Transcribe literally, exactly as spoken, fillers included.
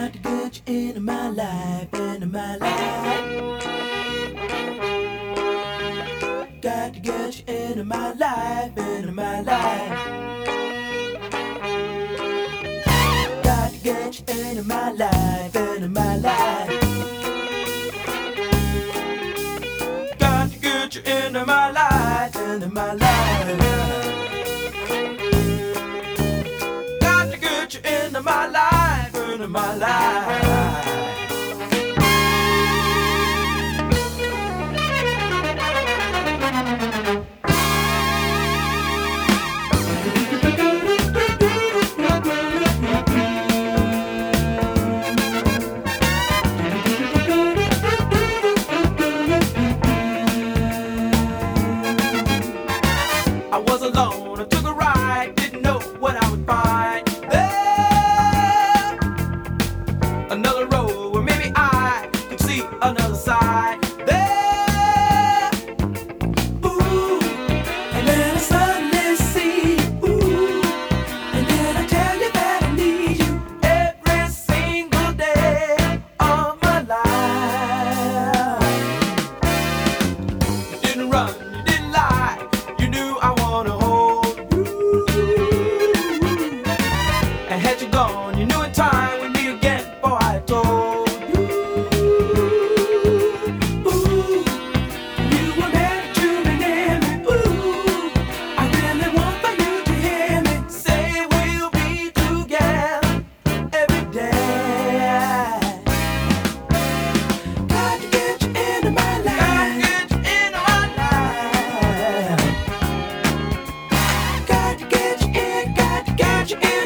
Got to get you into my life, into my life. Got to get you into my life, into my life. Got to get you into my life, into my life. Got to get you into my life, into my life. Got to get you into my life, into my life. I was alone, I took a ride, didn't know what I would find there. Another road where maybe I could see another side there. Ooh, and then I suddenly see you. Ooh, and then I tell you that I need you every single day of my life. You didn't run, you didn't lie. You knew I wanna hold you. And had you gone, you knew in time we'd meet again. Before I told you, ooh, you were meant to be near me. Ooh, I really want for you to hear me say we'll be together every day. Got to get you into my life. Got to get you into my life. Got to get you in, got to get you in.